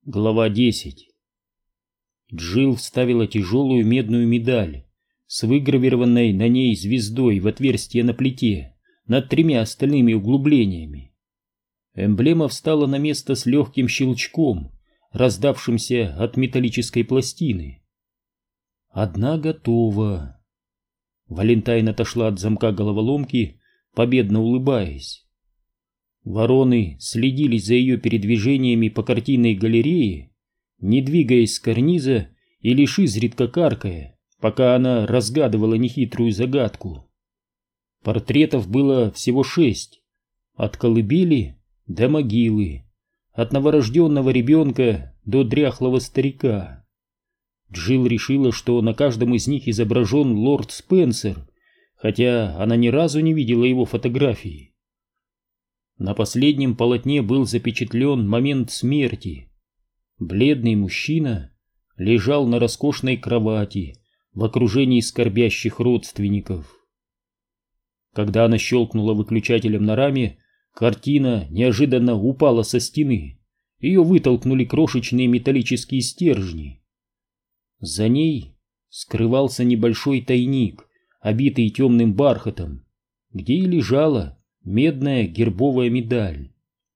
Глава 10. Джилл вставила тяжелую медную медаль с выгравированной на ней звездой в отверстие на плите над 3 остальными углублениями. Эмблема встала на место с легким щелчком, раздавшимся от металлической пластины. Одна готова. Валентайн отошла от замка головоломки, победно улыбаясь. Вороны следили за ее передвижениями по картинной галерее, не двигаясь с карниза и лишь изредка каркая, пока она разгадывала нехитрую загадку. Портретов было всего 6, от колыбели до могилы, от новорожденного ребенка до дряхлого старика. Джилл решила, что на каждом из них изображен лорд Спенсер, хотя она ни разу не видела его фотографии. На последнем полотне был запечатлен момент смерти. Бледный мужчина лежал на роскошной кровати в окружении скорбящих родственников. Когда она щелкнула выключателем на раме, картина неожиданно упала со стены. Ее вытолкнули крошечные металлические стержни. За ней скрывался небольшой тайник, обитый темным бархатом, где и лежала медная гербовая медаль.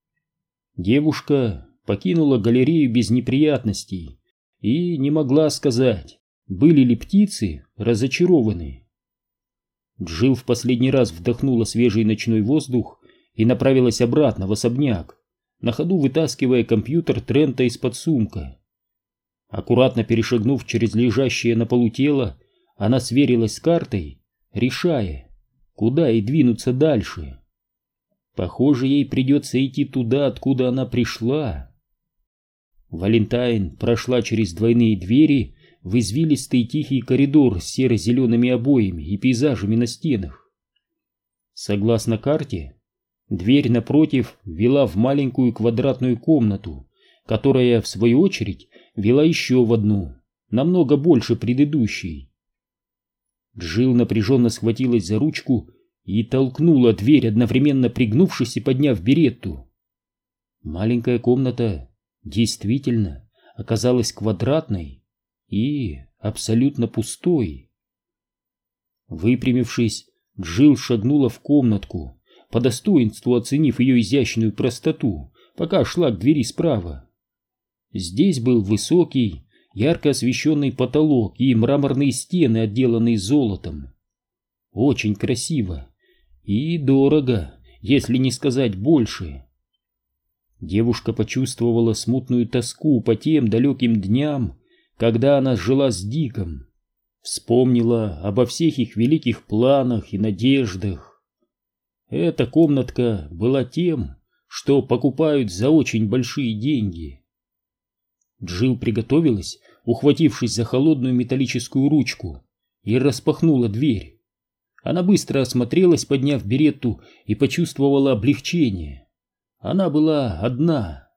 Девушка покинула галерею без неприятностей и не могла сказать, были ли птицы разочарованы. Джилл в последний раз вдохнула свежий ночной воздух и направилась обратно в особняк, на ходу вытаскивая компьютер Трента из-под сумка. Аккуратно перешагнув через лежащее на полу тело, она сверилась с картой, решая, куда и двинуться дальше. Похоже, ей придется идти туда, откуда она пришла. Валентайн прошла через двойные двери в извилистый тихий коридор с серо-зелеными обоями и пейзажами на стенах. Согласно карте, дверь напротив вела в маленькую квадратную комнату, которая, в свою очередь, вела еще в одну, намного больше предыдущей. Джилл напряженно схватилась за ручку и толкнула дверь, одновременно пригнувшись и подняв беретту. Маленькая комната действительно оказалась квадратной и абсолютно пустой. Выпрямившись, Джилл шагнула в комнатку, по достоинству оценив ее изящную простоту, пока шла к двери справа. Здесь был высокий, ярко освещенный потолок и мраморные стены, отделанные золотом. Очень красиво и дорого, если не сказать больше. Девушка почувствовала смутную тоску по тем далеким дням, когда она жила с Диком. Вспомнила обо всех их великих планах и надеждах. Эта комнатка была тем, что покупают за очень большие деньги. Джилл приготовилась, ухватившись за холодную металлическую ручку, и распахнула дверь. Она быстро осмотрелась, подняв беретту, и почувствовала облегчение. Она была одна.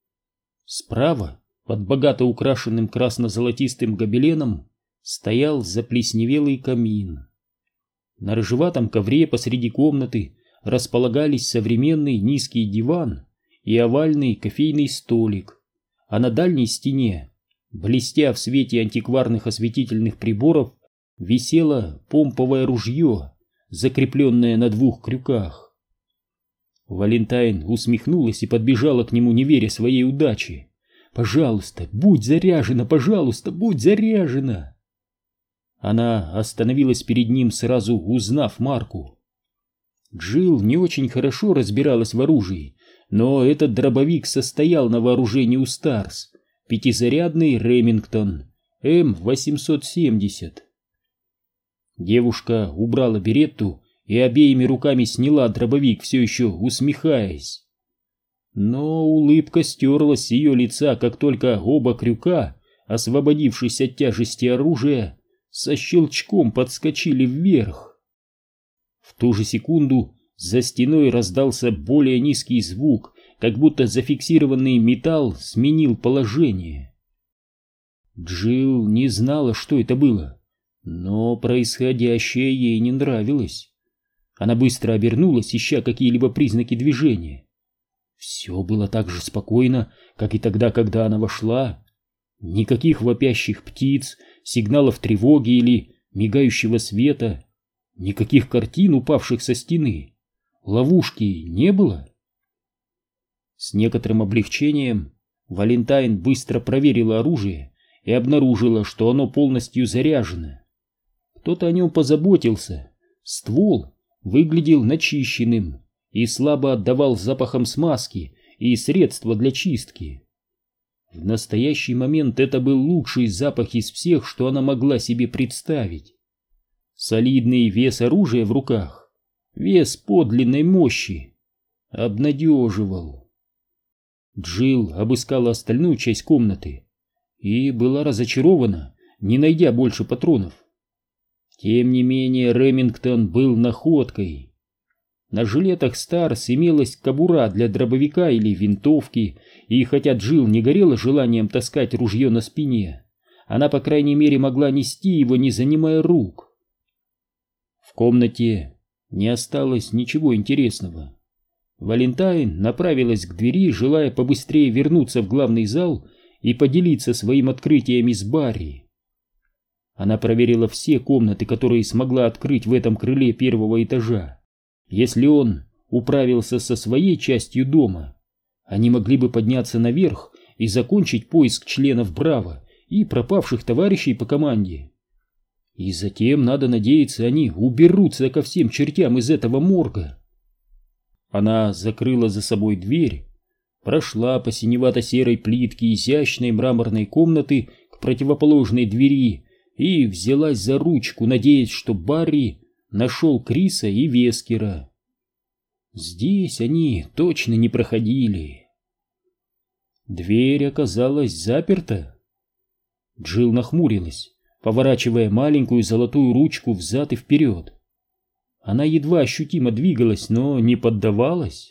Справа, под богато украшенным красно-золотистым гобеленом, стоял заплесневелый камин. На рыжеватом ковре посреди комнаты располагались современный низкий диван и овальный кофейный столик, а на дальней стене, блестя в свете антикварных осветительных приборов, висело помповое ружье, закрепленное на 2 крюках. Валентайн усмехнулась и подбежала к нему, не веря своей удаче. «Пожалуйста, будь заряжена, пожалуйста, будь заряжена!» Она остановилась перед ним, сразу узнав марку. Джилл не очень хорошо разбиралась в оружии, но этот дробовик состоял на вооружении у Старс, 5-зарядный Ремингтон М870. Девушка убрала беретту и обеими руками сняла дробовик, все еще усмехаясь. Но улыбка стерлась с ее лица, как только оба крюка, освободившись от тяжести оружия, со щелчком подскочили вверх. В ту же секунду за стеной раздался более низкий звук, как будто зафиксированный металл сменил положение. Джилл не знала, что это было. Но происходящее ей не нравилось. Она быстро обернулась, ища какие-либо признаки движения. Все было так же спокойно, как и тогда, когда она вошла. Никаких вопящих птиц, сигналов тревоги или мигающего света, никаких картин, упавших со стены. Ловушки не было. С некоторым облегчением Валентайн быстро проверила оружие и обнаружила, что оно полностью заряжено. Кто-то о нем позаботился. Ствол выглядел начищенным и слабо отдавал запахом смазки и средства для чистки. В настоящий момент это был лучший запах из всех, что она могла себе представить. Солидный вес оружия в руках, вес подлинной мощи, обнадеживал. Джилл обыскала остальную часть комнаты и была разочарована, не найдя больше патронов. Тем не менее, Ремингтон был находкой. На жилетах Старс имелась кобура для дробовика или винтовки, и хотя Джилл не горела желанием таскать ружье на спине, она, по крайней мере, могла нести его, не занимая рук. В комнате не осталось ничего интересного. Валентайн направилась к двери, желая побыстрее вернуться в главный зал и поделиться своим открытиями с Барри. Она проверила все комнаты, которые смогла открыть в этом крыле первого этажа. Если он управился со своей частью дома, они могли бы подняться наверх и закончить поиск членов Браво и пропавших товарищей по команде. И затем, надо надеяться, они уберутся ко всем чертям из этого морга. Она закрыла за собой дверь, прошла по синевато-серой плитке изящной мраморной комнаты к противоположной двери и взялась за ручку, надеясь, что Барри нашел Криса и Вескера. Здесь они точно не проходили. Дверь оказалась заперта. Джилл нахмурилась, поворачивая маленькую золотую ручку взад и вперед. Она едва ощутимо двигалась, но не поддавалась.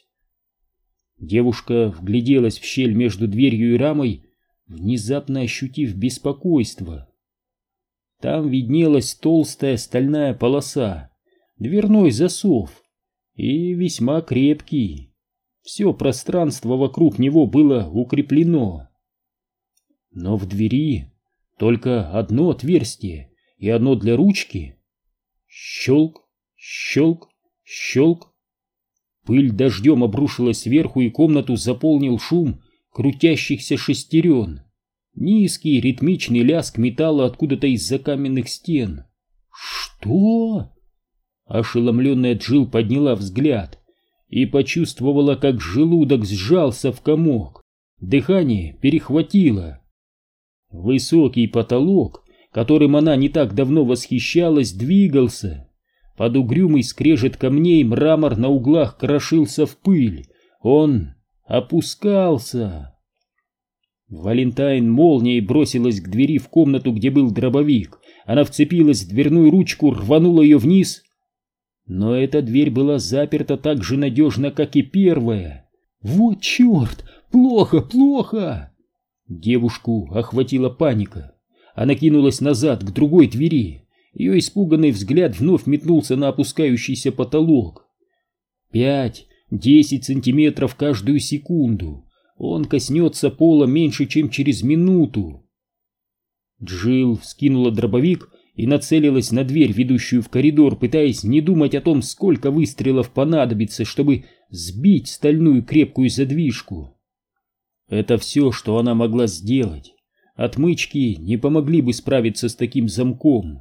Девушка вгляделась в щель между дверью и рамой, внезапно ощутив беспокойство. Там виднелась толстая стальная полоса, дверной засов, и весьма крепкий. Все пространство вокруг него было укреплено. Но в двери только одно отверстие и одно для ручки. Щелк, щелк, щелк. Пыль дождем обрушилась сверху, и комнату заполнил шум крутящихся шестерен. Низкий ритмичный лязг металла откуда-то из-за каменных стен. «Что?» Ошеломленная Джилл подняла взгляд и почувствовала, как желудок сжался в комок. Дыхание перехватило. Высокий потолок, которым она не так давно восхищалась, двигался. Под угрюмый скрежет камней мрамор на углах крошился в пыль. Он опускался. Валентайн молнией бросилась к двери в комнату, где был дробовик. Она вцепилась в дверную ручку, рванула ее вниз. Но эта дверь была заперта так же надежно, как и первая. «Вот черт! Плохо, плохо!» Девушку охватила паника. Она кинулась назад, к другой двери. Ее испуганный взгляд вновь метнулся на опускающийся потолок. 5-10 сантиметров каждую секунду. Он коснется пола меньше, чем через минуту. Джилл вскинула дробовик и нацелилась на дверь, ведущую в коридор, пытаясь не думать о том, сколько выстрелов понадобится, чтобы сбить стальную крепкую задвижку. Это все, что она могла сделать. Отмычки не помогли бы справиться с таким замком.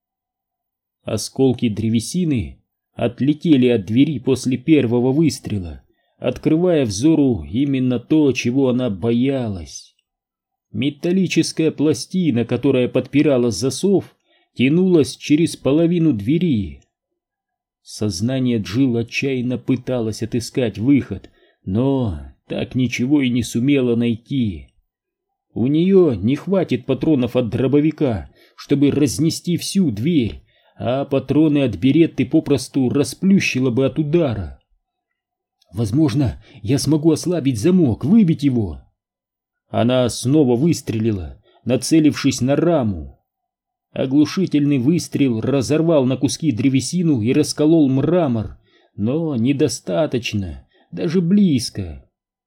Осколки древесины отлетели от двери после первого выстрела, открывая взору именно то, чего она боялась. Металлическая пластина, которая подпирала засов, тянулась через половину двери. Сознание Джилл отчаянно пыталось отыскать выход, но так ничего и не сумела найти. У нее не хватит патронов от дробовика, чтобы разнести всю дверь, а патроны от беретты попросту расплющило бы от удара. Возможно, я смогу ослабить замок, выбить его. Она снова выстрелила, нацелившись на раму. Оглушительный выстрел разорвал на куски древесину и расколол мрамор, но недостаточно, даже близко.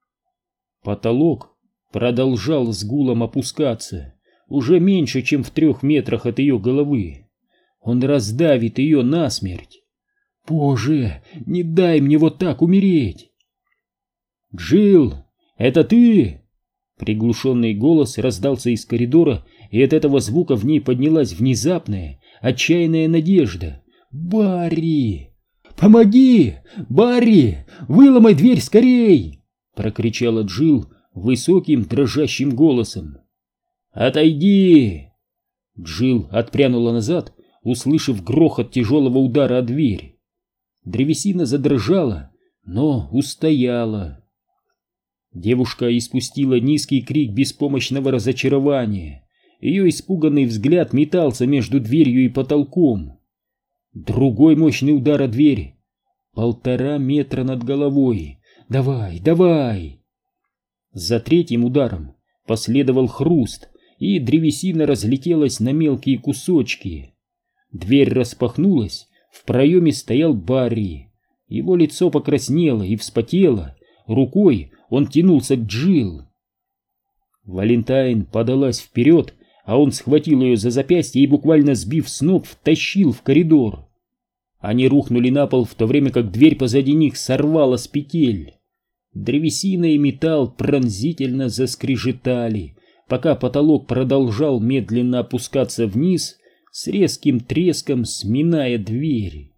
Потолок продолжал с гулом опускаться, уже меньше, чем в 3 метрах от ее головы. Он раздавит ее насмерть. Боже, не дай мне вот так умереть! «Джилл, это ты?» Приглушенный голос раздался из коридора, и от этого звука в ней поднялась внезапная, отчаянная надежда. «Барри! Помоги! Барри! Выломай дверь скорей!» — прокричала Джилл высоким, дрожащим голосом. «Отойди!» Джилл отпрянула назад, услышав грохот тяжелого удара о дверь. Древесина задрожала, но устояла. Девушка испустила низкий крик беспомощного разочарования. Ее испуганный взгляд метался между дверью и потолком. Другой мощный удар о дверь. 1,5 метра над головой. «Давай, давай!» За 3-м ударом последовал хруст, и древесина разлетелась на мелкие кусочки. Дверь распахнулась, в проеме стоял Барри. Его лицо покраснело и вспотело, рукой он тянулся к Джилл. Валентайн подалась вперед, а он схватил ее за запястье и, буквально сбив с ног, втащил в коридор. Они рухнули на пол, в то время как дверь позади них сорвала с петель. Древесина и металл пронзительно заскрежетали, пока потолок продолжал медленно опускаться вниз, с резким треском сминая дверь.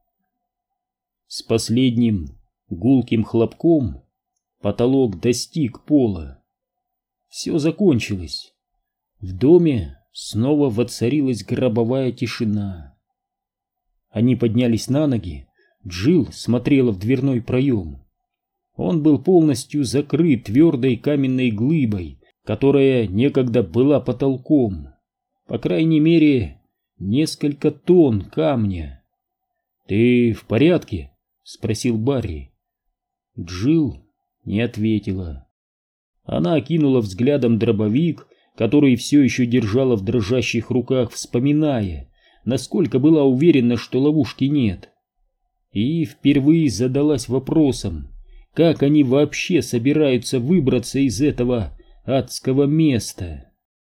С последним гулким хлопком потолок достиг пола. Все закончилось. В доме снова воцарилась гробовая тишина. Они поднялись на ноги. Джилл смотрела в дверной проем. Он был полностью закрыт твердой каменной глыбой, которая некогда была потолком. По крайней мере, несколько тонн камня. «Ты в порядке?» — спросил Барри. Джилл не ответила. Она окинула взглядом дробовик, который все еще держала в дрожащих руках, вспоминая, насколько была уверена, что ловушки нет. И впервые задалась вопросом, как они вообще собираются выбраться из этого адского места.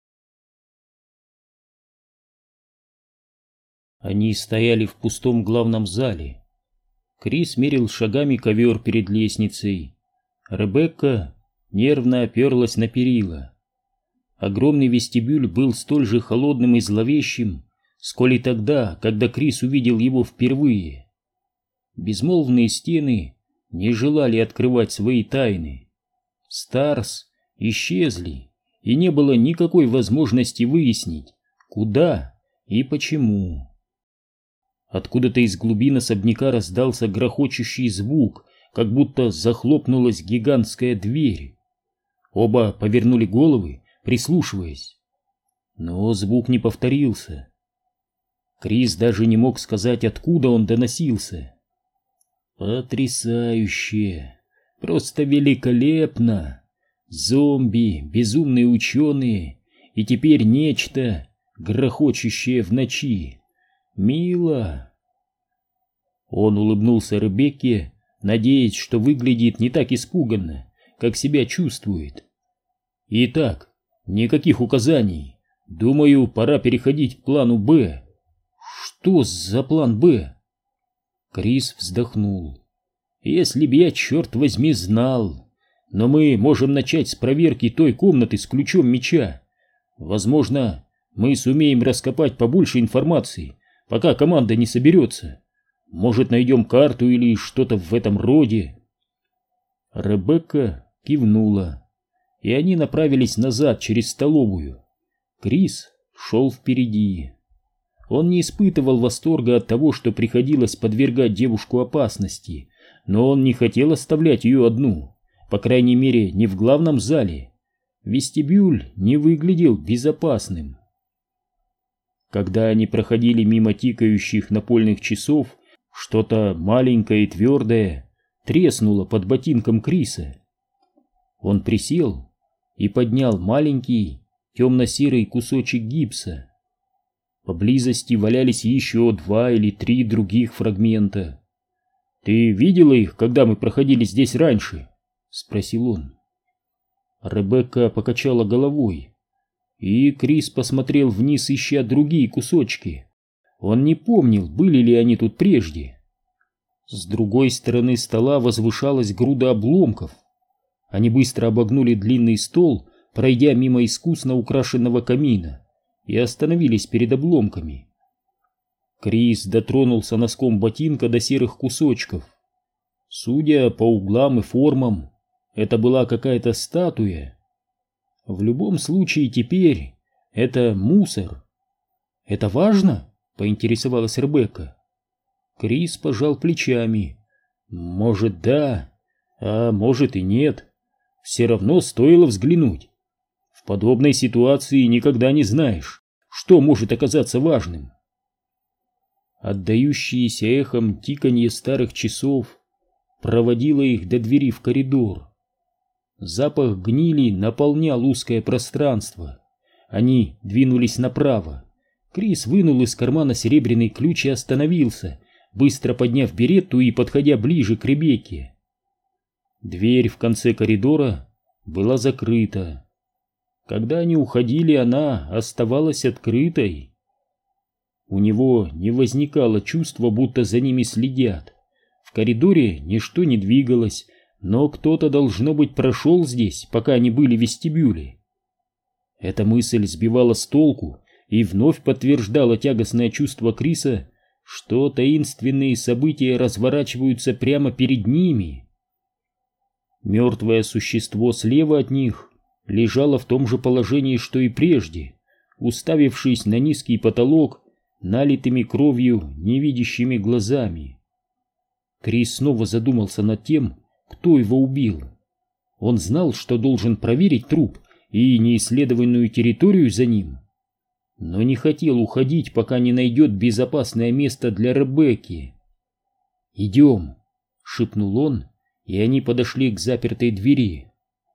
Они стояли в пустом главном зале. Крис мерил шагами ковер перед лестницей. Ребекка нервно оперлась на перила. Огромный вестибюль был столь же холодным и зловещим, сколь и тогда, когда Крис увидел его впервые. Безмолвные стены не желали открывать свои тайны. Старс исчезли, и не было никакой возможности выяснить, куда и почему. Откуда-то из глубин особняка раздался грохочущий звук, как будто захлопнулась гигантская дверь. Оба повернули головы, прислушиваясь. Но звук не повторился. Крис даже не мог сказать, откуда он доносился. Потрясающе! Просто великолепно! Зомби, безумные ученые, и теперь нечто, грохочущее в ночи. Мило! Он улыбнулся Ребекке, надеясь, что выглядит не так испуганно, как себя чувствует. Итак, никаких указаний. Думаю, пора переходить к плану «Б». Что за план «Б»? Крис вздохнул. Если б я, черт возьми, знал. Но мы можем начать с проверки той комнаты с ключом меча. Возможно, мы сумеем раскопать побольше информации, пока команда не соберется. Может, найдем карту или что-то в этом роде. Ребекка кивнула, и они направились назад через столовую. Крис шел впереди. Он не испытывал восторга от того, что приходилось подвергать девушку опасности, но он не хотел оставлять ее одну, по крайней мере, не в главном зале. Вестибюль не выглядел безопасным. Когда они проходили мимо тикающих напольных часов, что-то маленькое и твердое треснуло под ботинком Криса. Он присел и поднял маленький темно-серый кусочек гипса. Поблизости валялись еще 2 или 3 других фрагмента. «Ты видела их, когда мы проходили здесь раньше?» — спросил он. Ребекка покачала головой, и Крис посмотрел вниз, ища другие кусочки. Он не помнил, были ли они тут прежде. С другой стороны стола возвышалась груда обломков. Они быстро обогнули длинный стол, пройдя мимо искусно украшенного камина, и остановились перед обломками. Крис дотронулся носком ботинка до серых кусочков. Судя по углам и формам, это была какая-то статуя. В любом случае теперь это мусор. «Это важно?» — поинтересовалась Ребекка. Крис пожал плечами. «Может, да, а может и нет. Все равно стоило взглянуть. В подобной ситуации никогда не знаешь, что может оказаться важным». Отдающееся эхом тиканье старых часов проводило их до двери в коридор. Запах гнили наполнял узкое пространство. Они двинулись направо. Крис вынул из кармана серебряный ключ и остановился, быстро подняв беретту и подходя ближе к Ребекке. Дверь в конце коридора была закрыта. Когда они уходили, она оставалась открытой. У него не возникало чувства, будто за ними следят. В коридоре ничто не двигалось, но кто-то, должно быть, прошел здесь, пока они были в вестибюле. Эта мысль сбивала с толку и вновь подтверждала тягостное чувство Криса, что таинственные события разворачиваются прямо перед ними. Мертвое существо слева от них лежало в том же положении, что и прежде, уставившись на низкий потолок налитыми кровью невидящими глазами. Крис снова задумался над тем, кто его убил. Он знал, что должен проверить труп и неисследованную территорию за ним, но не хотел уходить, пока не найдет безопасное место для Ребекки. «Идем», — шепнул он, и они подошли к запертой двери.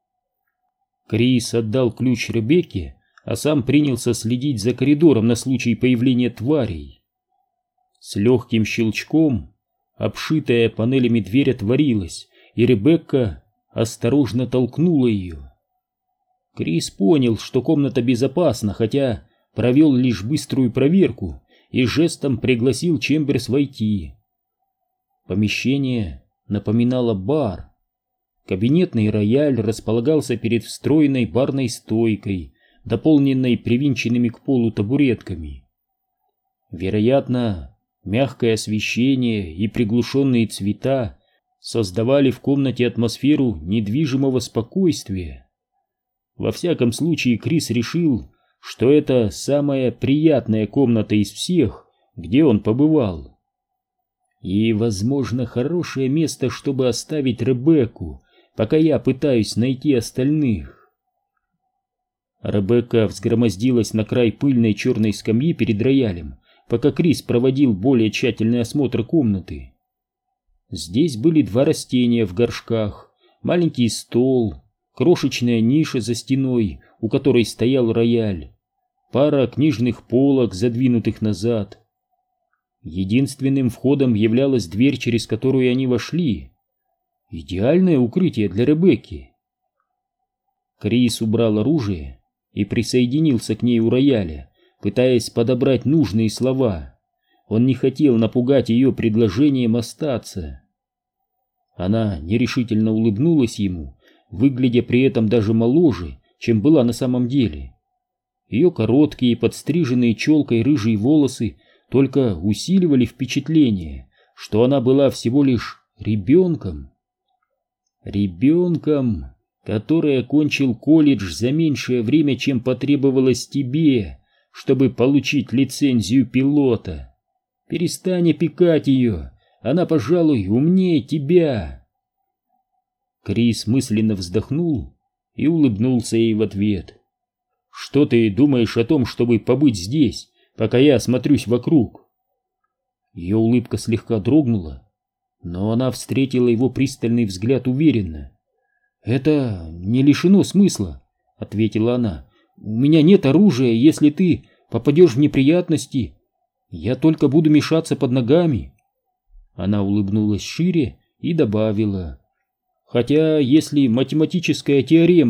Крис отдал ключ Ребекке, а сам принялся следить за коридором на случай появления тварей. С легким щелчком обшитая панелями дверь отворилась, и Ребекка осторожно толкнула ее. Крис понял, что комната безопасна, хотя провел лишь быструю проверку и жестом пригласил Чемберс войти. Помещение напоминало бар. Кабинетный рояль располагался перед встроенной барной стойкой, дополненной привинченными к полу табуретками. Вероятно, мягкое освещение и приглушенные цвета создавали в комнате атмосферу недвижимого спокойствия. Во всяком случае, Крис решил, что это самая приятная комната из всех, где он побывал. И, возможно, хорошее место, чтобы оставить Ребекку, пока я пытаюсь найти остальных. Ребекка взгромоздилась на край пыльной черной скамьи перед роялем, пока Крис проводил более тщательный осмотр комнаты. Здесь были два растения в горшках, маленький стол, крошечная ниша за стеной, у которой стоял рояль, пара книжных полок, задвинутых назад. Единственным входом являлась дверь, через которую они вошли. Идеальное укрытие для Ребекки. Крис убрал оружие и присоединился к ней у рояля, пытаясь подобрать нужные слова. Он не хотел напугать ее предложением остаться. Она нерешительно улыбнулась ему, выглядя при этом даже моложе, чем была на самом деле. Ее короткие, подстриженные челкой рыжие волосы только усиливали впечатление, что она была всего лишь ребенком. Ребенком, который окончил колледж за меньшее время, чем потребовалось тебе, чтобы получить лицензию пилота. Перестань опекать ее, она, пожалуй, умнее тебя. Крис мысленно вздохнул и улыбнулся ей в ответ. «Что ты думаешь о том, чтобы побыть здесь, пока я осмотрюсь вокруг?» Ее улыбка слегка дрогнула, но она встретила его пристальный взгляд уверенно. «Это не лишено смысла», — ответила она. «У меня нет оружия, если ты попадешь в неприятности. Я только буду мешаться под ногами». Она улыбнулась шире и добавила: «Хотя, если математическая теорема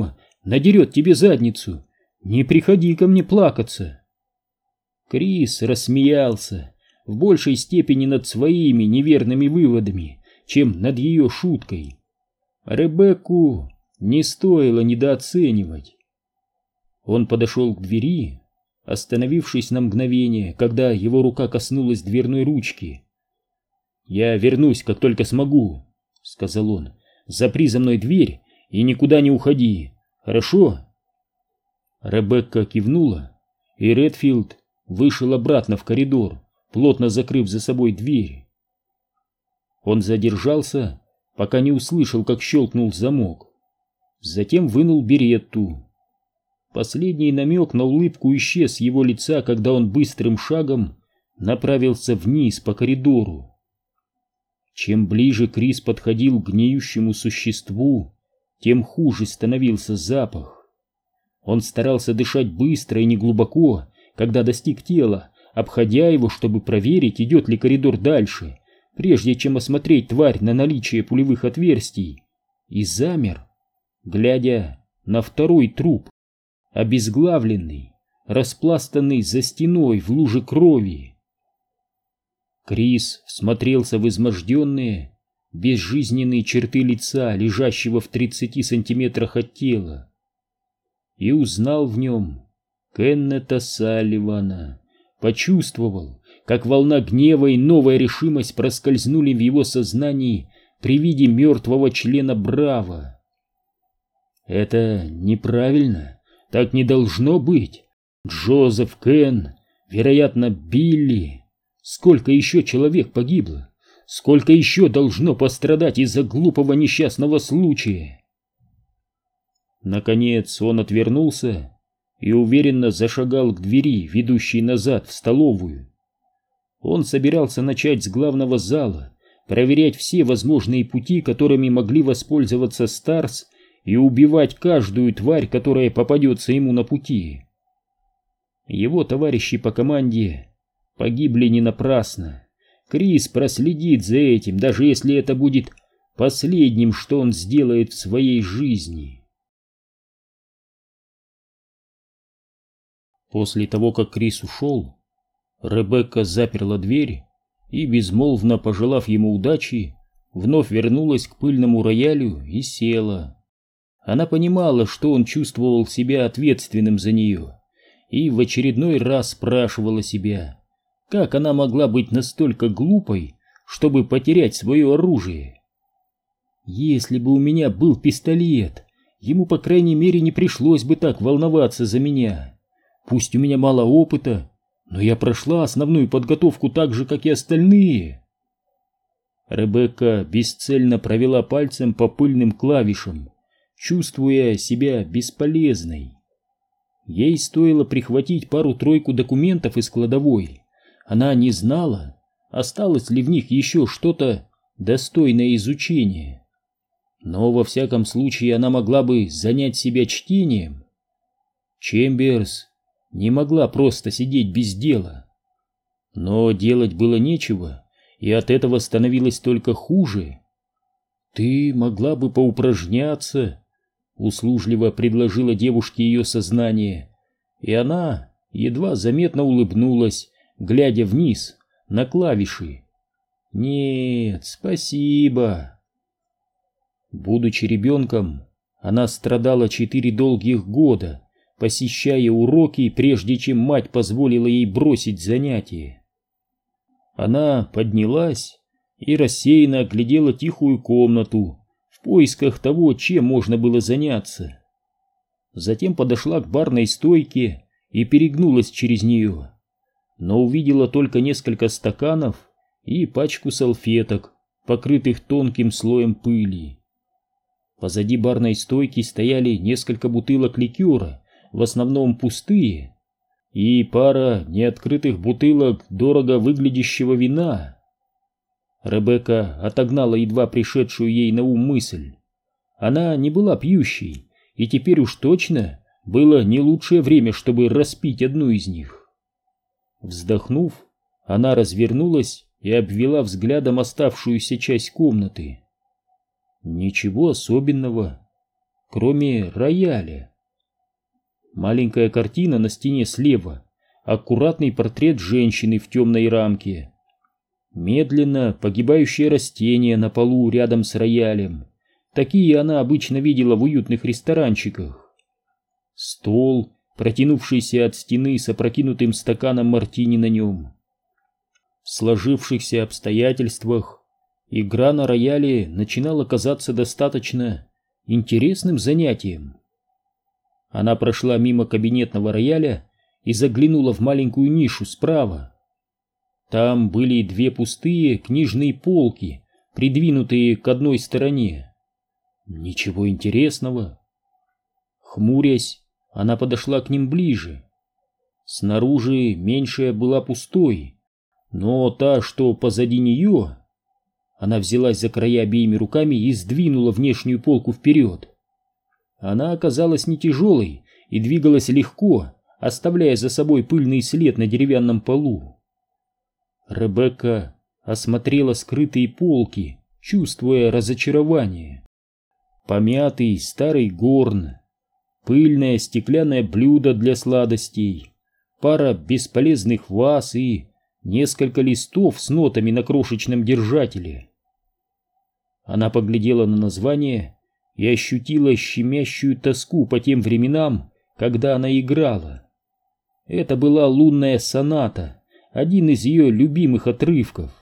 надерет тебе задницу. Не приходи ко мне плакаться. Крис рассмеялся, в большей степени над своими неверными выводами, чем над ее шуткой. Ребекку не стоило недооценивать. Он подошел к двери, остановившись на мгновение, когда его рука коснулась дверной ручки. «Я вернусь, как только смогу», — сказал он. «Запри за мной дверь и никуда не уходи, хорошо?» Ребекка кивнула, и Редфилд вышел обратно в коридор, плотно закрыв за собой дверь. Он задержался, пока не услышал, как щелкнул замок. Затем вынул беретту. Последний намек на улыбку исчез с его лица, когда он быстрым шагом направился вниз по коридору. Чем ближе Крис подходил к гниющему существу, тем хуже становился запах. Он старался дышать быстро и неглубоко, когда достиг тела, обходя его, чтобы проверить, идет ли коридор дальше, прежде чем осмотреть тварь на наличие пулевых отверстий, и замер, глядя на второй труп, обезглавленный, распластанный за стеной в луже крови. Крис всмотрелся в изможденные, безжизненные черты лица, лежащего в 30 сантиметрах от тела, и узнал в нем Кеннета Салливана, почувствовал, как волна гнева и новая решимость проскользнули в его сознании при виде мертвого члена Браво. Это неправильно, так не должно быть. Джозеф, Кен, вероятно, Билли. Сколько еще человек погибло? Сколько еще должно пострадать из-за глупого несчастного случая? Наконец он отвернулся и уверенно зашагал к двери, ведущей назад в столовую. Он собирался начать с главного зала, проверять все возможные пути, которыми могли воспользоваться Старс, и убивать каждую тварь, которая попадется ему на пути. Его товарищи по команде погибли не напрасно. Крис проследит за этим, даже если это будет последним, что он сделает в своей жизни. После того, как Крис ушел, Ребекка заперла дверь и, безмолвно пожелав ему удачи, вновь вернулась к пыльному роялю и села. Она понимала, что он чувствовал себя ответственным за нее, и в очередной раз спрашивала себя, как она могла быть настолько глупой, чтобы потерять свое оружие. Если бы у меня был пистолет, ему, по крайней мере, не пришлось бы так волноваться за меня. Пусть у меня мало опыта, но я прошла основную подготовку так же, как и остальные. Ребекка бесцельно провела пальцем по пыльным клавишам, чувствуя себя бесполезной. Ей стоило прихватить пару-тройку документов из кладовой. Она не знала, осталось ли в них еще что-то достойное изучения. Но во всяком случае она могла бы занять себя чтением. Чемберс не могла просто сидеть без дела. Но делать было нечего, и от этого становилось только хуже. «Ты могла бы поупражняться», — услужливо предложила девушке ее сознание, и она едва заметно улыбнулась, глядя вниз на клавиши. «Нет, спасибо». Будучи ребенком, она страдала 4 долгих года, посещая уроки, прежде чем мать позволила ей бросить занятия. Она поднялась и рассеянно оглядела тихую комнату в поисках того, чем можно было заняться. Затем подошла к барной стойке и перегнулась через нее, но увидела только несколько стаканов и пачку салфеток, покрытых тонким слоем пыли. Позади барной стойки стояли несколько бутылок ликера, в основном пустые, и пара неоткрытых бутылок дорого выглядящего вина. Ребекка отогнала едва пришедшую ей на ум мысль. Она не была пьющей, и теперь уж точно было не лучшее время, чтобы распить одну из них. Вздохнув, она развернулась и обвела взглядом оставшуюся часть комнаты. Ничего особенного, кроме рояля, Маленькая картина на стене слева, аккуратный портрет женщины в темной рамке. Медленно погибающее растение на полу рядом с роялем. Такие она обычно видела в уютных ресторанчиках. Стол, протянувшийся от стены с опрокинутым стаканом мартини на нем. В сложившихся обстоятельствах игра на рояле начинала казаться достаточно интересным занятием. Она прошла мимо кабинетного рояля и заглянула в маленькую нишу справа. Там были две пустые книжные полки, придвинутые к одной стороне. Ничего интересного. Хмурясь, она подошла к ним ближе. Снаружи меньшая была пустой, но та, что позади нее... Она взялась за края обеими руками и сдвинула внешнюю полку вперед. Она оказалась не тяжелой и двигалась легко, оставляя за собой пыльный след на деревянном полу. Ребекка осмотрела скрытые полки, чувствуя разочарование. Помятый старый горн, пыльное стеклянное блюдо для сладостей, пара бесполезных ваз и несколько листов с нотами на крошечном держателе. Она поглядела на название и ощутила щемящую тоску по тем временам, когда она играла. Это была лунная соната, один из ее любимых отрывков.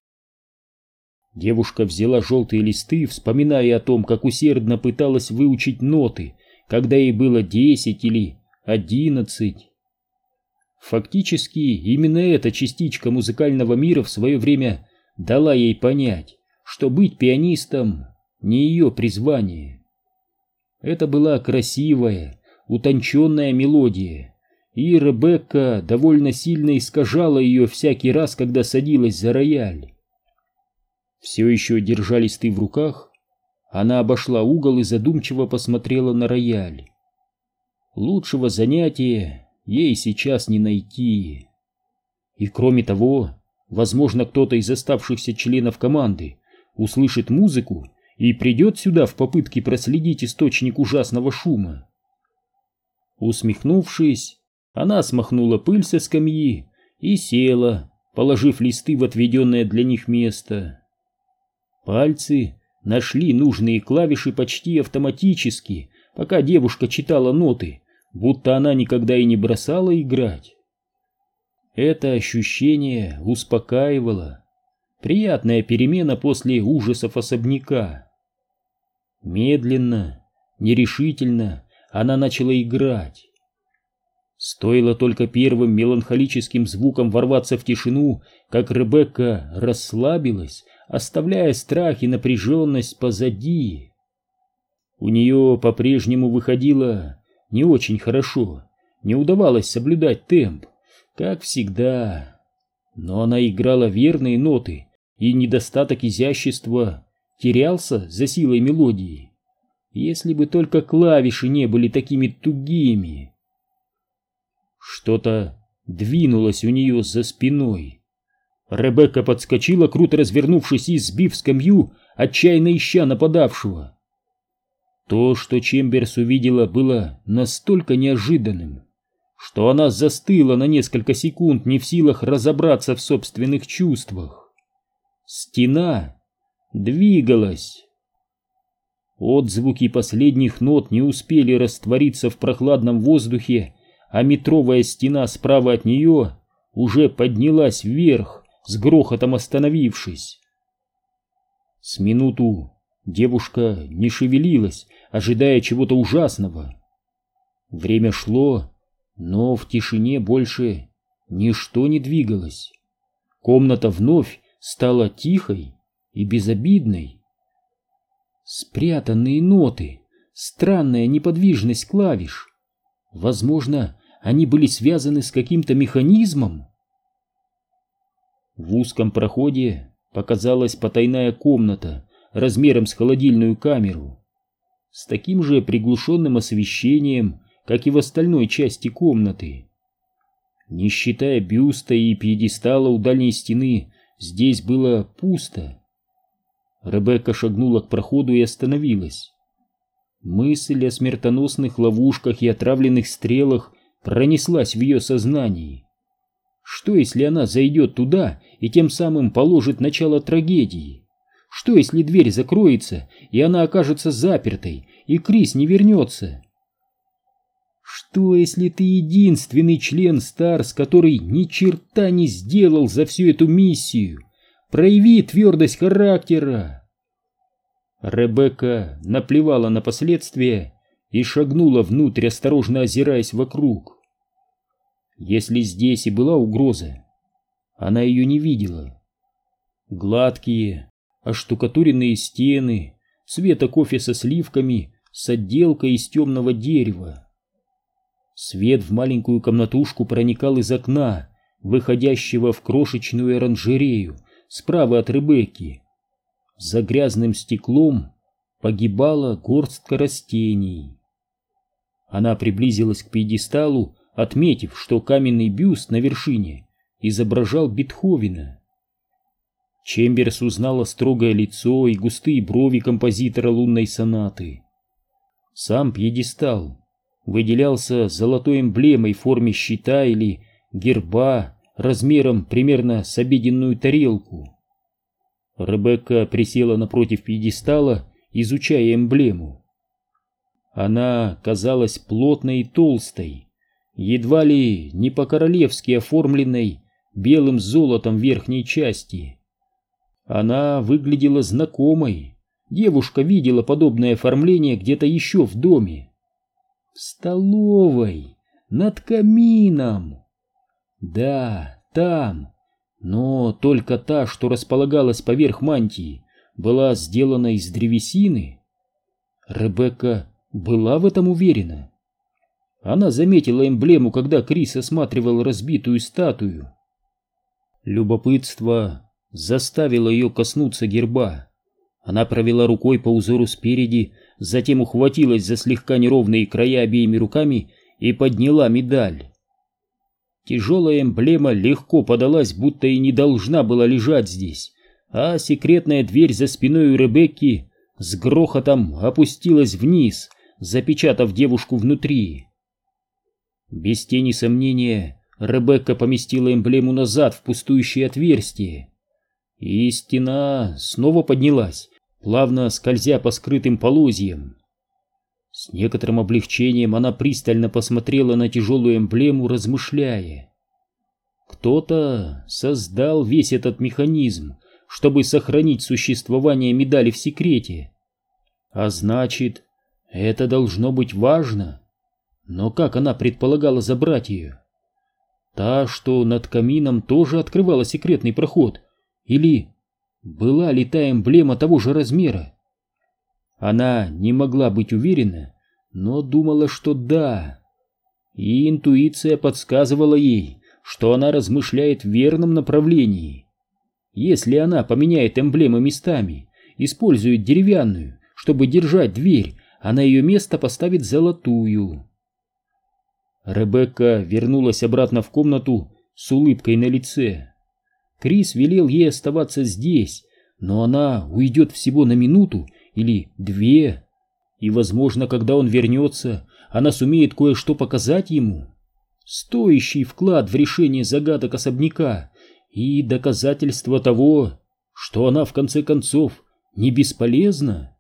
Девушка взяла желтые листы, вспоминая о том, как усердно пыталась выучить ноты, когда ей было 10 или 11. Фактически, именно эта частичка музыкального мира в свое время дала ей понять, что быть пианистом не ее призвание. Это была красивая, утонченная мелодия, и Ребекка довольно сильно искажала ее всякий раз, когда садилась за рояль. Все еще держа листы в руках, она обошла угол и задумчиво посмотрела на рояль. Лучшего занятия ей сейчас не найти. И кроме того, возможно, кто-то из оставшихся членов команды услышит музыку и придет сюда в попытке проследить источник ужасного шума. Усмехнувшись, она смахнула пыль со скамьи и села, положив листы в отведенное для них место. Пальцы нашли нужные клавиши почти автоматически, пока девушка читала ноты, будто она никогда и не бросала играть. Это ощущение успокаивало. Приятная перемена после ужасов особняка. Медленно, нерешительно она начала играть. Стоило только первым меланхолическим звуком ворваться в тишину, как Ребекка расслабилась, оставляя страх и напряженность позади. У нее по-прежнему выходило не очень хорошо, не удавалось соблюдать темп, как всегда. Но она играла верные ноты, и недостаток изящества терялся за силой мелодии. Если бы только клавиши не были такими тугими. Что-то двинулось у нее за спиной. Ребекка подскочила, круто развернувшись и сбив скамью, отчаянно ища нападавшего. То, что Чемберс увидела, было настолько неожиданным, что она застыла на несколько секунд, не в силах разобраться в собственных чувствах. Стена двигалась. Отзвуки последних нот не успели раствориться в прохладном воздухе, а метровая стена справа от нее уже поднялась вверх, с грохотом остановившись. С минуту девушка не шевелилась, ожидая чего-то ужасного. Время шло, но в тишине больше ничто не двигалось. Комната вновь стала тихой и безобидной. Спрятанные ноты, странная неподвижность клавиш. Возможно, они были связаны с каким-то механизмом. В узком проходе показалась потайная комната размером с холодильную камеру, с таким же приглушенным освещением, как и в остальной части комнаты. Не считая бюста и пьедестала у дальней стены, здесь было пусто. Ребекка шагнула к проходу и остановилась. Мысль о смертоносных ловушках и отравленных стрелах пронеслась в ее сознании. Что, если она зайдет туда и тем самым положит начало трагедии? Что, если дверь закроется, и она окажется запертой, и Крис не вернется? Что, если ты единственный член Старс, который ни черта не сделал за всю эту миссию? Прояви твердость характера. Ребекка наплевала на последствия и шагнула внутрь, осторожно озираясь вокруг. Если здесь и была угроза, она ее не видела. Гладкие, оштукатуренные стены, цвета кофе со сливками, с отделкой из темного дерева. Свет в маленькую комнатушку проникал из окна, выходящего в крошечную оранжерею справа от Ребекки. За грязным стеклом погибала горстка растений. Она приблизилась к пьедесталу, отметив, что каменный бюст на вершине изображал Бетховена. Чемберс узнала строгое лицо и густые брови композитора лунной сонаты. Сам пьедестал выделялся золотой эмблемой в форме щита или герба размером примерно с обеденную тарелку. Ребекка присела напротив пьедестала, изучая эмблему. Она казалась плотной и толстой, едва ли не по-королевски оформленной белым золотом верхней части. Она выглядела знакомой. Девушка видела подобное оформление где-то еще в доме. В столовой, над камином. Да, там. Но только та, что располагалась поверх мантии, была сделана из древесины. Ребекка была в этом уверена. Она заметила эмблему, когда Крис осматривал разбитую статую. Любопытство заставило ее коснуться герба. Она провела рукой по узору спереди, затем ухватилась за слегка неровные края обеими руками и подняла медаль. Тяжелая эмблема легко подалась, будто и не должна была лежать здесь, а секретная дверь за спиной у Ребекки с грохотом опустилась вниз, запечатав девушку внутри. Без тени сомнения, Ребекка поместила эмблему назад в пустующее отверстие, и стена снова поднялась, плавно скользя по скрытым полозьям. С некоторым облегчением она пристально посмотрела на тяжелую эмблему, размышляя. Кто-то создал весь этот механизм, чтобы сохранить существование медали в секрете. А значит, это должно быть важно. Но как она предполагала забрать ее? Та, что над камином, тоже открывала секретный проход? Или была ли та эмблема того же размера? Она не могла быть уверена, но думала, что да. И интуиция подсказывала ей, что она размышляет в верном направлении. Если она поменяет эмблемы местами, использует деревянную, чтобы держать дверь, а на ее место поставит золотую. Ребекка вернулась обратно в комнату с улыбкой на лице. Крис велел ей оставаться здесь, но она уйдет всего на минуту или две, и, возможно, когда он вернется, она сумеет кое-что показать ему. Стоящий вклад в решение загадок особняка и доказательство того, что она, в конце концов, не бесполезна.